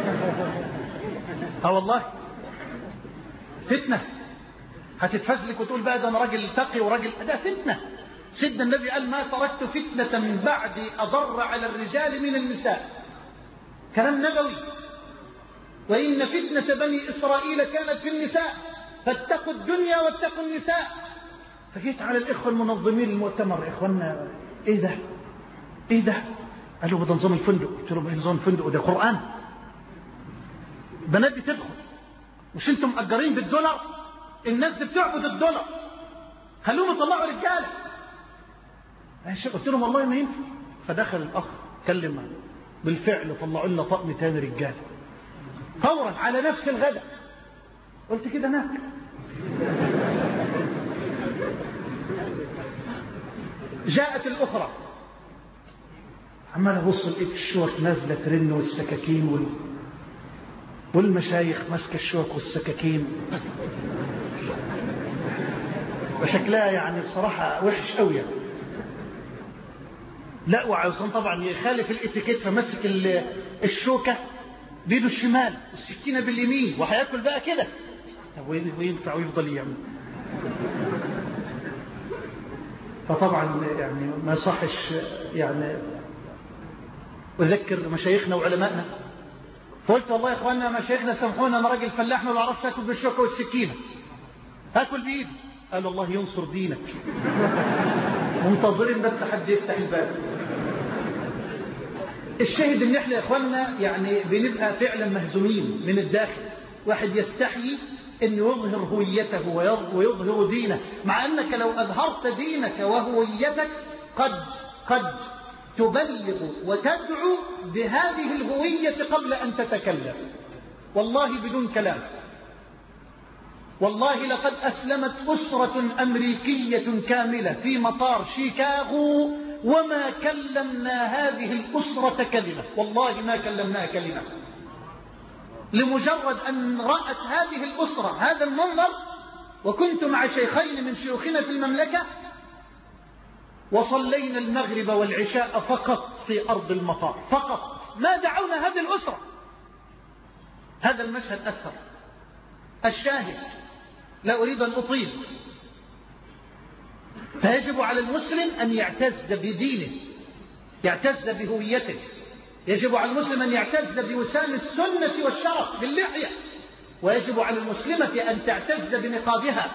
اه والله فتنة. هتتفزلك وتقول بقى ده انا راجل تقي وراجل، ده فتنة. سيدنا النبي قال: ما تركت فتنة من بعدي أضر على الرجال من النساء. كلام نبوي. وإن فتنة بني إسرائيل كانت في النساء فاتقوا الدنيا واتقوا النساء. فجيت على الإخوة المنظمين المؤتمر: يا إخوانا إيه ده إيه ده؟ قالوا ده نظام الفندق. قلت لهم: إيه نظام الفندق؟ ده قرآن. بنات بتدخل، مش انتم مأجرين بالدولار؟ الناس دي بتعبد الدولار، خلوهم يطلعوا رجاله. قلت لهم: والله ما ينفع. فدخل الأخ كلم معه، بالفعل طلعوا لنا طقم تاني رجاله فورا على نفس الغداء. قلت كده ناكل. جاءت الأخرى، عمال ابص لقيت الشوك نازله ترن والسكاكين وال... والمشايخ ماسكه الشوك والسكاكين، وشكلها يعني بصراحه وحش قوي يعني. لا وعاوزان طبعا يخالف الاتيكيت، فمسك الشوكه بيده الشمال السكينة باليمين وهياكل بقى كده. طب وينفع ويفضل يعمل؟ فطبعا يعني ما يصحش يعني أذكر مشايخنا وعلمائنا. فقلت والله يا إخواننا مشايخنا سامحونا، أنا راجل فلاح ما بعرفش أكل بالشوكة والسكينة، أكل بإيدي. قالوا الله ينصر دينك. منتظرين بس حد يفتح الباب. الشاهد ان احنا يا إخواننا يعني بنبقى فعلا مهزومين من الداخل. واحد يستحيي أن يظهر هويته ويظهر دينه، مع أنك لو أظهرت دينك وهويتك قد قد تبلغ وتدعو بهذه الهوية قبل أن تتكلم. والله بدون كلام، والله لقد أسلمت أسرة أمريكية كاملة في مطار شيكاغو وما كلمنا هذه الأسرة كلمة، والله ما كلمناها كلمة، لمجرد أن رأت هذه الأسرة هذا المنظر. وكنت مع شيخين من شيوخنا في المملكة وصلينا المغرب والعشاء فقط في أرض المطار فقط، ما دعونا هذه الأسرة. هذا المشهد أثر. الشاهد لا أريد أن أطيل، فيجب على المسلم أن يعتز بدينه، يعتز بهويته. يجب على المسلم أن يعتز بوسام السنة والشرف باللحية، ويجب على المسلمة أن تعتز بنقابها،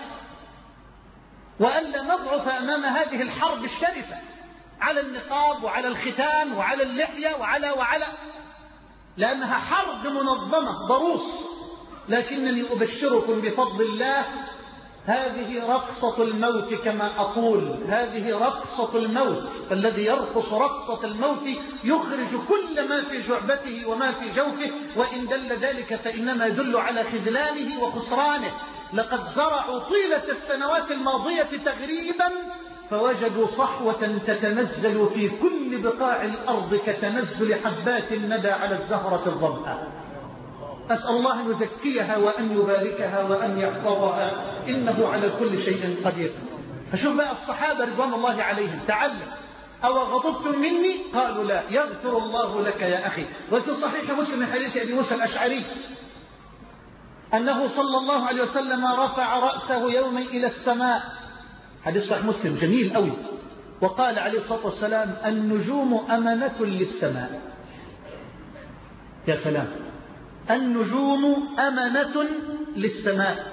وألا نضعف أمام هذه الحرب الشرسة على النقاب وعلى الختان وعلى اللحية وعلى وعلى لأنها حرب منظمة ضروس. لكنني أبشركم بفضل الله هذه رقصة الموت كما أقول، هذه رقصة الموت. الذي يرقص رقصة الموت يخرج كل ما في جعبته وما في جوفه، وإن دل ذلك فإنما يدل على خذلانه وخسرانه. لقد زرعوا طيلة السنوات الماضية تغريبا فوجدوا صحوة تتنزل في كل بقاع الأرض كتنزل حبات الندى على الزهرة الظمأ. أسأل الله أن يزكيها وأن يباركها وأن يحفظها، إنه على كل شيء قدير. فشوف بقى الصحابة رضوان الله عليهم، تعلم. أو غضبتم مني؟ قالوا لا، يغفر الله لك يا أخي. وفي صحيح مسلم من حديث أبي موسى الأشعري أنه صلى الله عليه وسلم رفع رأسه يوما إلى السماء، حديث صحيح مسلم جميل قوي، وقال عليه الصلاة والسلام النجوم أمنة للسماء. يا سلام، النجوم أمنة للسماء،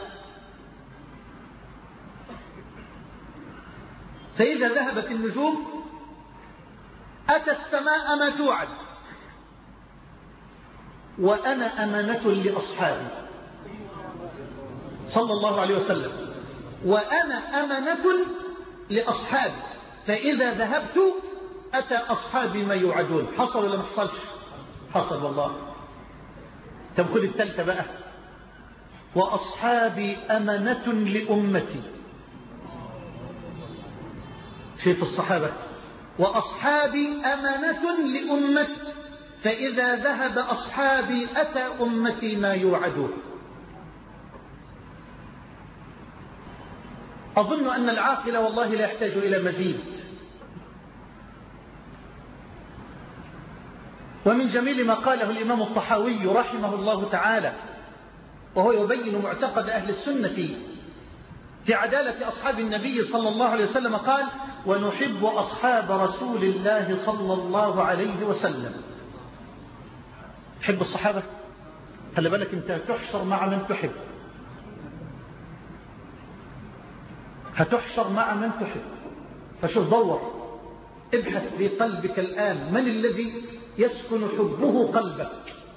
فإذا ذهبت النجوم أتى السماء ما توعد، وأنا أمنة لأصحابي صلى الله عليه وسلم، وأنا أمنة لأصحابي، فإذا ذهبت أتى أصحابي ما يوعدون. حصل ولا ما حصلش؟ حصل والله. طب خذ الثالثة بقى، وأصحابي أمنة لأمتي. شوف الصحابة، وأصحابي أمنة لأمتي، فإذا ذهب أصحابي أتى أمتي ما يوعدون. أظن أن العاقل والله لا يحتاج إلى مزيد. ومن جميل ما قاله الإمام الطحاوي رحمه الله تعالى وهو يبين معتقد أهل السنة في عدالة أصحاب النبي صلى الله عليه وسلم، قال ونحب أصحاب رسول الله صلى الله عليه وسلم. تحب الصحابة؟ خلي بالك أنت تحشر مع من تحب، هتحشر مع من تحب. فشوف، دور، ابحث في قلبك الآن من الذي يسكن حبه قلبك.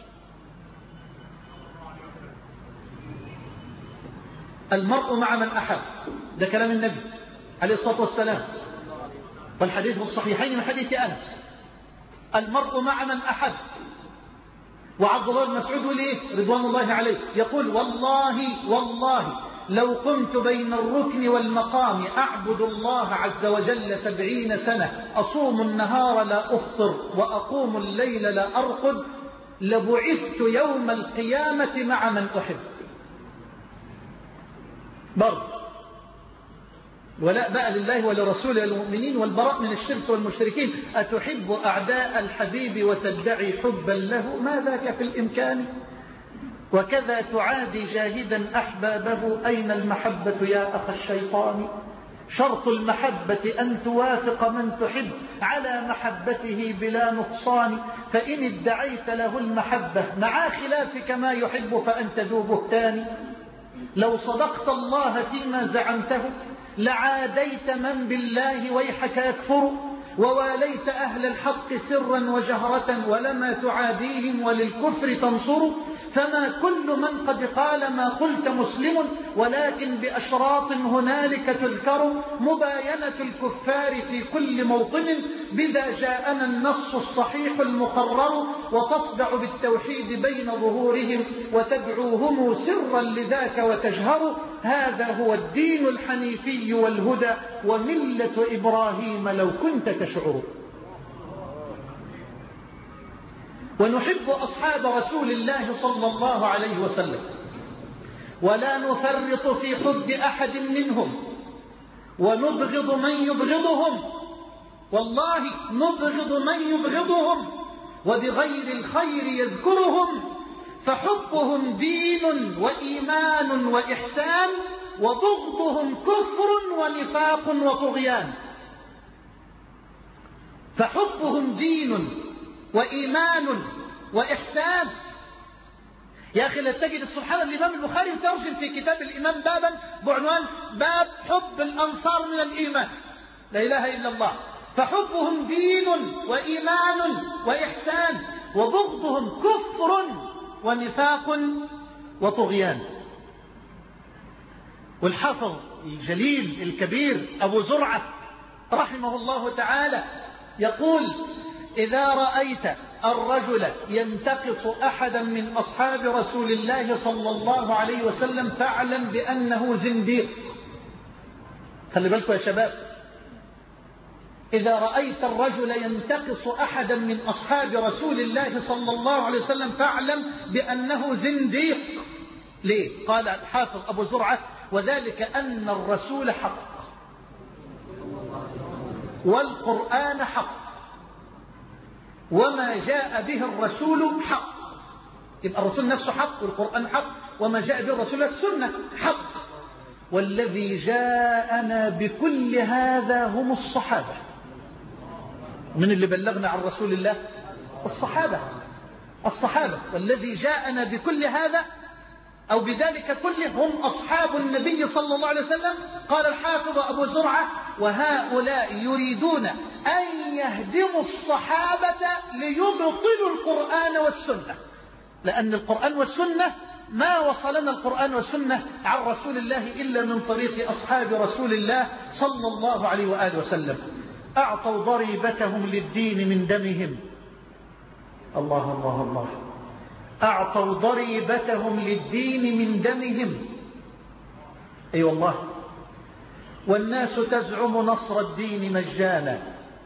المرء مع من أحب، ده كلام النبي عليه الصلاة والسلام، والحديث في الصحيحين من حديث أنس، المرء مع من أحب. وعبد الله بن مسعود ليه رضوان الله عليه يقول والله والله لو قمت بين الركن والمقام أعبد الله عز وجل سبعين سنة، أصوم النهار لا أفطر وأقوم الليل لا أرقد، لبعثت يوم القيامة مع من أحب. برضه ولاء بقى لله ولرسوله والمؤمنين والبراء من الشرك والمشركين. أتحب أعداء الحبيب وتدعي حبا له؟ ما ذاك في الإمكان. وكذا تعادي جاهدا أحبابه، أين المحبة يا أخ الشيطان؟ شرط المحبة أن توافق من تحب على محبته بلا نقصان، فإن ادعيت له المحبة مع خلافك ما يحب فأنت ذو بهتان. لو صدقت الله فيما زعمته لعاديت من بالله ويحك يكفر، وواليت أهل الحق سرا وجهرة ولما تعاديهم وللكفر تنصر. فما كل من قد قال ما قلت مسلم، ولكن بأشراط هنالك تذكر مباينة الكفار في كل موطن، بذا جاءنا النص الصحيح المقرر. وتصدع بالتوحيد بين ظهورهم وتدعوهم سرا لذاك وتجهر. هذا هو الدين الحنيفي والهدى وملة إبراهيم لو كنت تشعر. ونحب أصحاب رسول الله صلى الله عليه وسلم، ولا نفرط في حب أحد منهم، ونبغض من يبغضهم، والله نبغض من يبغضهم وبغير الخير يذكرهم. فحبهم دين وإيمان وإحسان، وبغضهم كفر ونفاق وطغيان. فحبهم دين وإيمان وإحسان. يا أخي لا تجد سبحان الإمام البخاري ترجم في كتاب الإمام بابا بعنوان باب حب الأنصار من الإيمان. لا إله إلا الله. فحبهم دين وإيمان وإحسان، وبغضهم كفر ونفاق وطغيان. والحافظ الجليل الكبير أبو زرعة رحمه الله تعالى يقول: إذا رأيت الرجل ينتقص أحدا من أصحاب رسول الله صلى الله عليه وسلم فاعلم بأنه زنديق. خلي بالكم يا شباب، إذا رأيت الرجل ينتقص أحدا من أصحاب رسول الله صلى الله عليه وسلم فاعلم بأنه زنديق. ليه؟ قال الحافظ أبو زرعة: وذلك أن الرسول حق والقرآن حق، وما جاء به الرسول حق. يبقى الرسول نفسه حق والقرآن حق، وما جاء به الرسول السنة حق. والذي جاءنا بكل هذا هم الصحابة. من اللي بلغنا عن رسول الله؟ الصحابة. الصحابة. والذي جاءنا بكل هذا أو بذلك كله هم أصحاب النبي صلى الله عليه وسلم. قال الحافظ أبو زرعة: وهؤلاء يريدون أن يهدموا الصحابة ليبطلوا القرآن والسنة، لأن القرآن والسنة ما وصلنا القرآن والسنة عن رسول الله إلا من طريق أصحاب رسول الله صلى الله عليه وآله وسلم. أعطوا ضريبتهم للدين من دمهم. الله الله الله. أعطوا ضريبتهم للدين من دمهم. أي أيوة والله. والناس تزعم نصر الدين مجانا.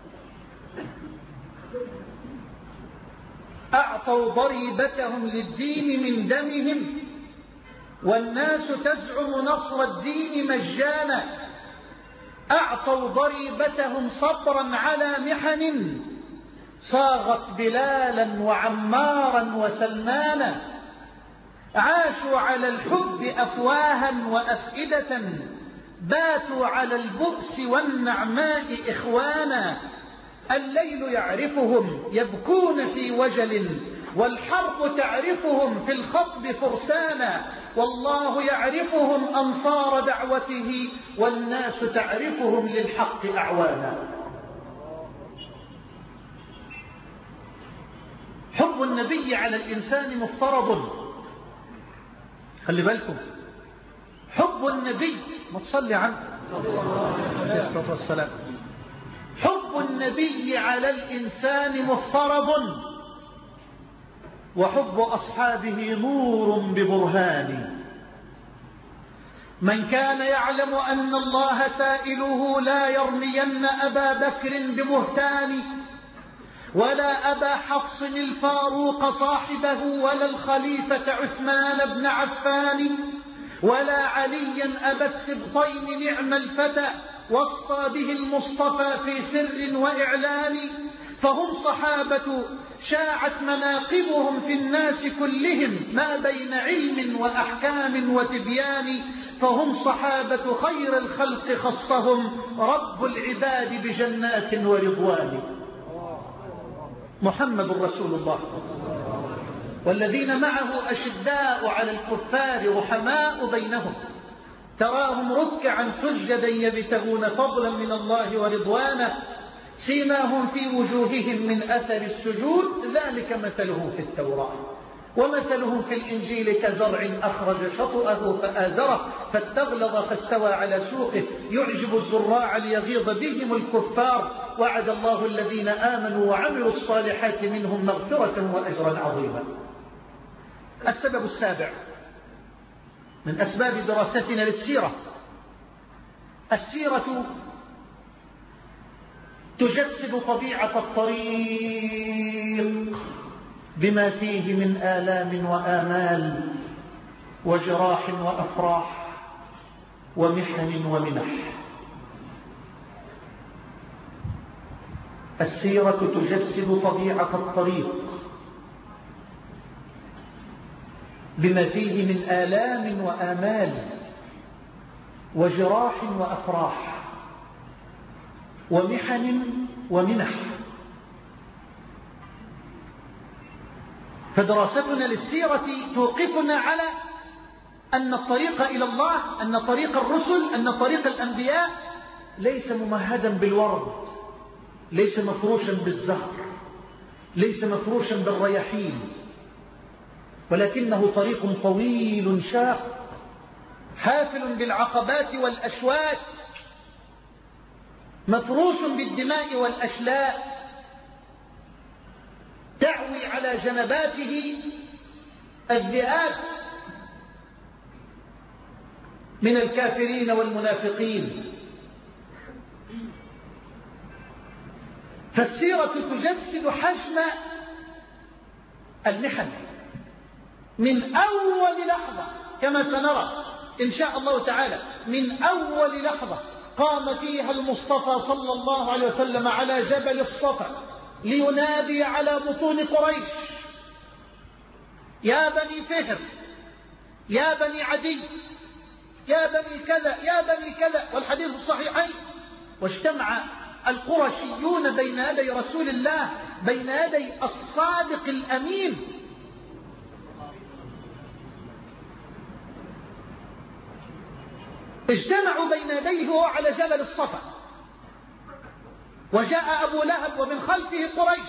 أعطوا ضريبتهم للدين من دمهم، والناس تزعم نصر الدين مجانا. أعطوا ضريبتهم صبرا على محن صاغت بلالا وعمارا وسلمانا. عاشوا على الحب أفواها وأفئدة، باتوا على البؤس والنعماء إخوانا. الليل يعرفهم يبكون في وجل، والحرب تعرفهم في الخطب فرسانا. والله يعرفهم أنصار دعوته، والناس تعرفهم للحق أعوانا. حب النبي على الإنسان مفترض. خلي بالكم، حب النبي، ما تصلي عنه عليه الصلاة والسلام، حب النبي على الإنسان مفترض، وحب أصحابه نور ببرهان. من كان يعلم أن الله سائله لا يرمين أبا بكر ببهتان، ولا أبا حفص الفاروق صاحبه، ولا الخليفة عثمان بن عفان، ولا عليا أبا السبطين نعم الفتى، وصى به المصطفى في سر وإعلان، فهم صحابة شاعت مناقبهم في الناس كلهم ما بين علم وأحكام وتبيان، فهم صحابة خير الخلق خصهم رب العباد بجنات ورضوان. محمد رسول الله والذين معه أشداء على الكفار رحماء بينهم، تراهم ركعا سجدا يبتغون فضلا من الله ورضوانه، سيماهم في وجوههم من أثر السجود، ذلك مثلهم في التوراة ومثلهم في الإنجيل كزرع أخرج شطأه فآزره فاستغلظ فاستوى على سوقه يعجب الزراع ليغيظ بهم الكفار، وعد الله الذين آمنوا وعملوا الصالحات منهم مغفرة وأجرا عظيما. السبب السابع من أسباب دراستنا للسيرة: السيرة تجسد طبيعة الطريق بما فيه من آلام وآمال وجراح وأفراح ومحن ومنح. السيرة تجسد طبيعة الطريق بما فيه من آلام وآمال وجراح وأفراح ومحن ومنح. فدراستنا للسيرة توقفنا على أن الطريق إلى الله، أن طريق الرسل، أن طريق الأنبياء ليس ممهدا بالورد، ليس مفروشا بالزهر، ليس مفروشا بالرياحين، ولكنه طريق طويل شاق حافل بالعقبات والأشواك، مفروش بالدماء والأشلاء، تعوي على جنباته الذئاب من الكافرين والمنافقين. فالسيرة تجسد حجم المحن من أول لحظة، كما سنرى إن شاء الله تعالى، من أول لحظة قام فيها المصطفى صلى الله عليه وسلم على جبل الصفا لينادي على بطون قريش: يا بني فهر، يا بني عدي، يا بني كذا، يا بني كذا، والحديث الصحيحين. واجتمع القرشيون بين يدي رسول الله، بين يدي الصادق الأمين، اجتمعوا بين يديه وهو على جبل الصفا، وجاء أبو لهب ومن خلفه قريش،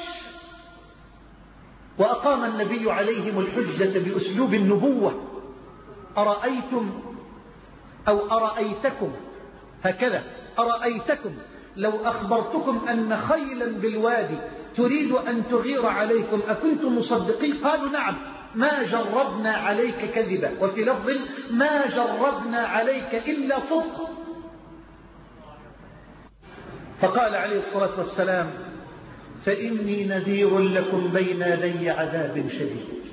وأقام النبي عليهم الحجة بأسلوب النبوة: أرأيتم أو أرأيتكم، هكذا، أرأيتكم لو أخبرتكم أن خيلا بالوادي تريد أن تغير عليكم أكنتم مصدقين؟ قالوا: نعم، ما جربنا عليك كذبا، وفي لفظ: ما جربنا عليك إلا صدق. فقال عليه الصلاة والسلام: فإني نذير لكم بين يدي عذاب شديد.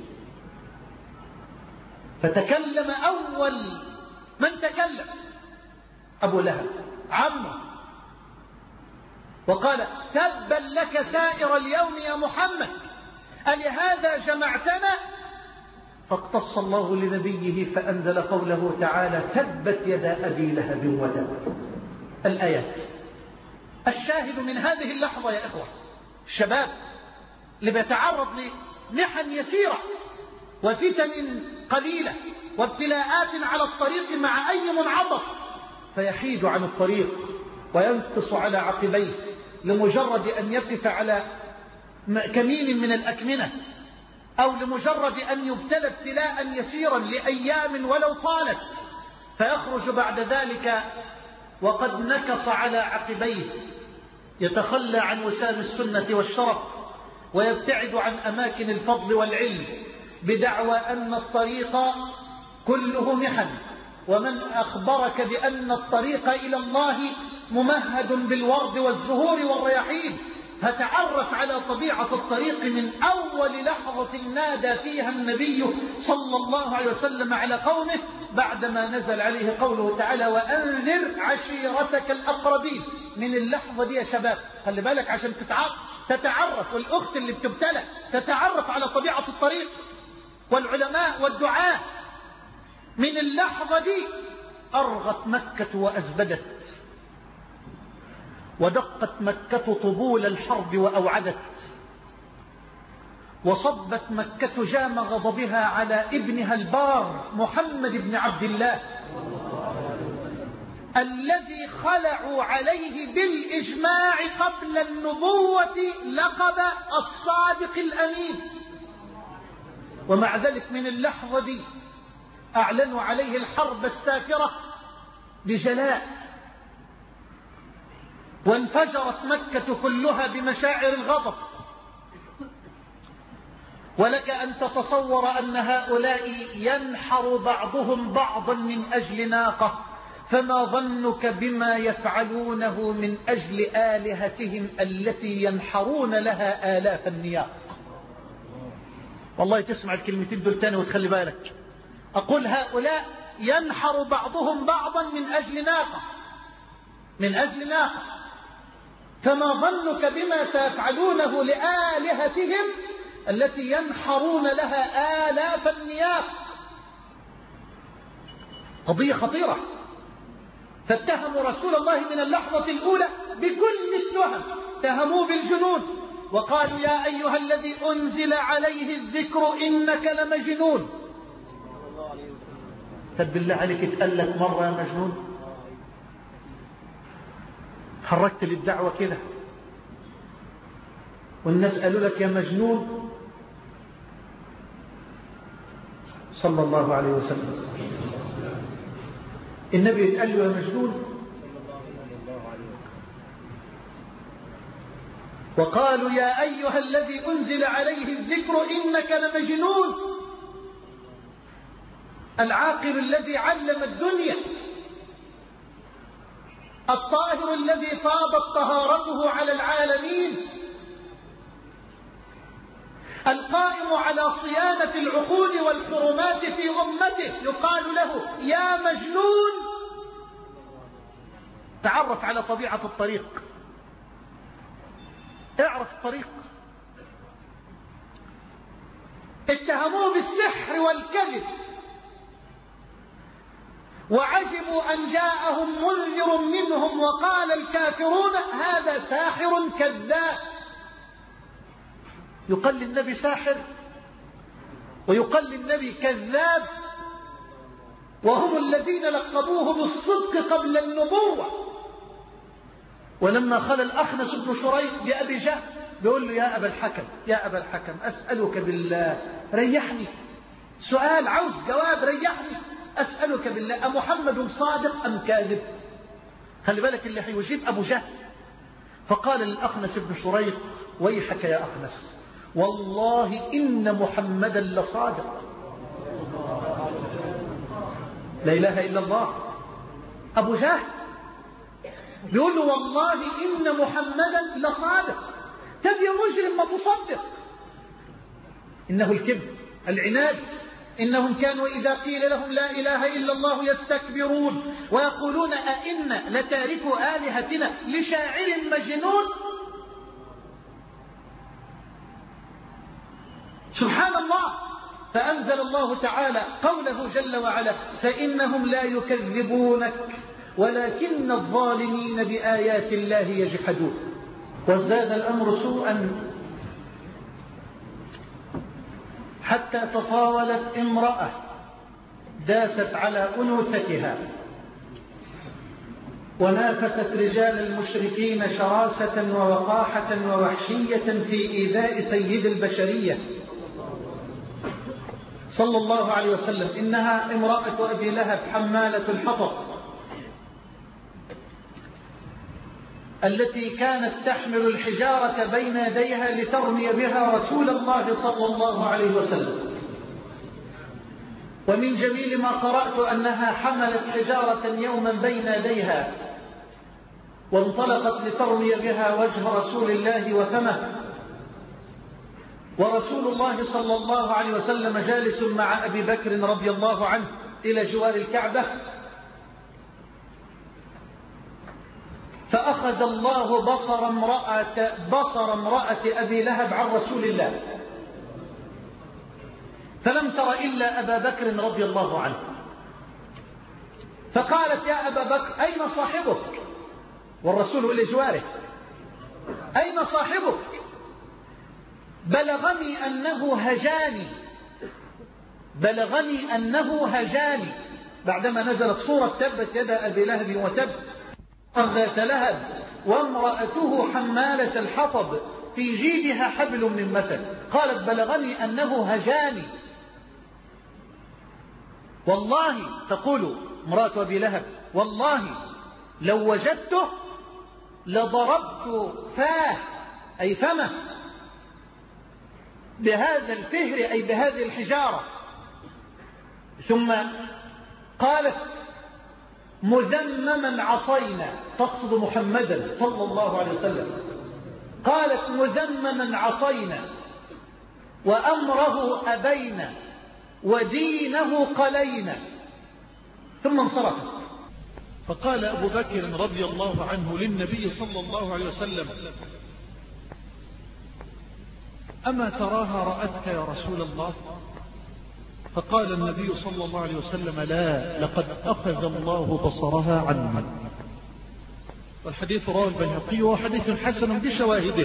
فتكلم أول من تكلم أبو لهب عمه، وقال: تبا لك سائر اليوم يا محمد، ألهذا جمعتنا؟ فاقتص الله لنبيه فأنزل قوله تعالى: تبت يدا أبي لهب وتب. الآيات. الشاهد من هذه اللحظة يا إخوة الشباب اللي بيتعرض لمحن يسيرة وفتن قليلة وابتلاءات على الطريق مع أي منعطف، فيحيد عن الطريق وينقص على عقبيه لمجرد أن يقف على كمين من الأكمنة، أو لمجرد أن يبتلى ابتلاء يسيرا لأيام ولو طالت، فيخرج بعد ذلك وقد نكص على عقبيه، يتخلى عن وسام السنة والشرف، ويبتعد عن أماكن الفضل والعلم بدعوى أن الطريق كله محن. ومن أخبرك بأن الطريق إلى الله ممهد بالورد والزهور والرياحين؟ فتعرف على طبيعة الطريق من أول لحظة نادى فيها النبي صلى الله عليه وسلم على قومه: بعدما نزل عليه قوله تعالى وأنذر عشيرتك الأقربين. من اللحظة دي يا شباب خلي بالك عشان تتعرف، والأخت اللي بتبتلى تتعرف على طبيعة الطريق والعلماء والدعاة. من اللحظة دي أرغت مكة وأزبدت، ودقت مكة طبول الحرب وأوعدت، وصبت مكة جام غضبها على ابنها البار محمد بن عبد الله الذي خلعوا عليه بالإجماع قبل النبوة لقب الصادق الأمين. ومع ذلك من اللحظة دي أعلنوا عليه الحرب السافرة بجلاء، وانفجرت مكة كلها بمشاعر الغضب. ولك أن تتصور أن هؤلاء ينحر بعضهم بعضا من أجل ناقة، فما ظنك بما يفعلونه من أجل آلهتهم التي ينحرون لها آلاف النياق. والله تسمع الكلمتين دول تاني وتخلي بالك. أقول هؤلاء ينحر بعضهم بعضا من أجل ناقة، من أجل ناقة، فما ظنك بما سيفعلونه لآلهتهم التي ينحرون لها آلاف النياق. قضية خطيرة. فاتهموا رسول الله من اللحظة الأولى بكل التهم، اتهموه بالجنون، وقالوا يا أيها الذي أنزل عليه الذكر إنك لمجنون. طب بالله عليك اتقال لك مرة يا مجنون؟ خرجت للدعوة كده والناس قالوا لك يا مجنون؟ صلى الله عليه وسلم النبي قال له يا مجنون؟ وقالوا يا أيها الذي أنزل عليه الذكر إنك لمجنون. العاقل الذي علم الدنيا، الطاهر الذي فاضت طهارته على العالمين، القائم على صيانة العقول والحرمات في أمته، يقال له يا مجنون. تعرف على طبيعة الطريق، اعرف الطريق. اتهموه بالسحر والكذب، وعجبوا أن جاءهم منذر منهم وقال الكافرون هذا ساحر كذاب. يقال للنبي ساحر ويقال للنبي كذاب، وهم الذين لقبوه بالصدق قبل النبوة. ولما خلى الأخنس بن شريح بأبي جهل بيقول له يا أبا الحكم يا أبا الحكم أسألك بالله ريحني، سؤال عاوز جواب، ريحني أسألك بالله أمحمد صادق أم كاذب؟ خلي بالك اللي هيجيب أبو جهل. فقال للأخنس بن شريح ويحك يا أخنس والله إن محمدا لصادق. لا إله إلا الله. أبو جهل بيقول له والله إن محمدا لصادق. تبي مجرم ما تصدق. إنه الكبر العناد. إنهم كانوا إذا قيل لهم لا إله إلا الله يستكبرون ويقولون أئنا لتاركوا آلهتنا لشاعر مجنون. سبحان الله. فأنزل الله تعالى قوله جل وعلا فإنهم لا يكذبونك ولكن الظالمين بآيات الله يجحدون. وازداد الأمر سوءا حتى تطاولت امرأة داست على أنوثتها ونافست رجال المشركين شراسة ووقاحة ووحشية في إيذاء سيد البشرية صلى الله عليه وسلم. إنها امرأة أبي لهب حمالة الحطب التي كانت تحمل الحجارة بين يديها لترمي بها رسول الله صلى الله عليه وسلم. ومن جميل ما قرأت أنها حملت حجارة يوما بين يديها وانطلقت لترمي بها وجه رسول الله وفمه، ورسول الله صلى الله عليه وسلم جالس مع أبي بكر رضي الله عنه إلى جوار الكعبة، فأخذ الله بصر امرأة, بصر امرأة أبي لهب عن رسول الله، فلم تر إلا أبا بكر رضي الله عنه، فقالت يا أبا بكر أين صاحبك؟ والرسول إلى جواره، أين صاحبك؟ بلغني أنه هجاني، بلغني أنه هجاني بعدما نزلت سورة تبت يدا أبي لهب وتب ذات لهب وامرأته حمالة الحطب في جيدها حبل من مسد. قالت بلغني أنه هجاني، والله تقول امرأة أبي لهب والله لو وجدته لضربت فاه أي فمه بهذا الفهر أي بهذه الحجارة. ثم قالت مذمما عصينا، تقصد محمدا صلى الله عليه وسلم، قالت مذمما عصينا وأمره أبينا ودينه قلينا، ثم انصرفت. فقال أبو بكر رضي الله عنه للنبي صلى الله عليه وسلم أما تراها رأتك يا رسول الله؟ فقال النبي صلى الله عليه وسلم لا، لقد أخذ الله بصرها عني. والحديث رواه البيهقي وهو حديث حسن بشواهده.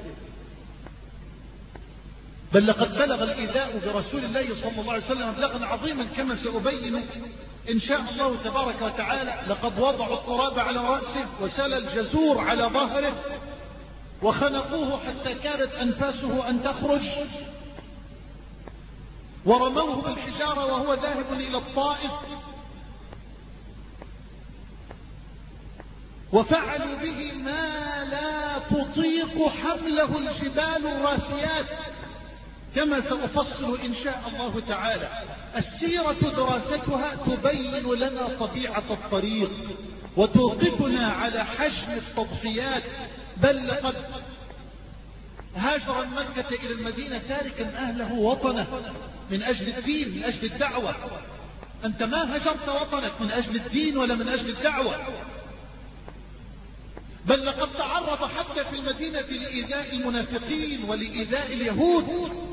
بل لقد بلغ الإيذاء برسول الله صلى الله عليه وسلم مبلغا عظيما كما سأبين إن شاء الله تبارك وتعالى. لقد وضعوا التراب على رأسه وسال الجزور على ظهره وخنقوه حتى كادت أنفاسه أن تخرج، ورموه بالحجارة وهو ذاهب إلى الطائف، وفعلوا به ما لا تطيق حمله الجبال الراسيات كما سأفصل إن شاء الله تعالى. السيرة دراستها تبين لنا طبيعة الطريق وتوقفنا على حجم التضحيات. بل لقد هاجر من مكة إلى المدينة تاركا أهله وطنه من أجل الدين، من أجل الدعوة. أنت ما هجرت وطنك من أجل الدين ولا من أجل الدعوة. بل لقد تعرض حتى في المدينة لإيذاء المنافقين ولإيذاء اليهود.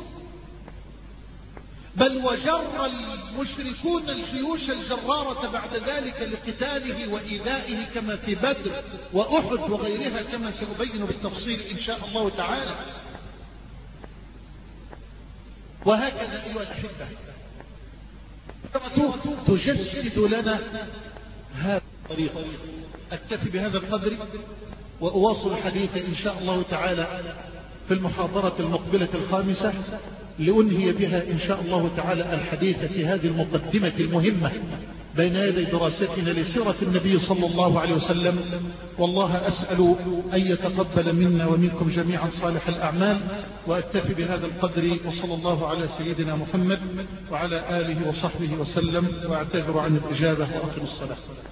بل وجر المشركون الجيوش الجرارة بعد ذلك لقتاله وإيذائه كما في بدر وأحد وغيرها كما سأبين بالتفصيل إن شاء الله تعالى. وهكذا أيها الأحبة تجسد لنا هذا الطريق. أكتفي بهذا القدر وأواصل الحديث إن شاء الله تعالى في المحاضرة المقبلة الخامسة لأنهي بها إن شاء الله تعالى الحديث في هذه المقدمة المهمة بين يدي دراستنا لسيرة النبي صلى الله عليه وسلم. والله أسأل أن يتقبل منا ومنكم جميعا صالح الأعمال، وأكتفي بهذا القدر وصلى الله على سيدنا محمد وعلى آله وصحبه وسلم، وأعتذر عن الإجابة وأقم الصلاة.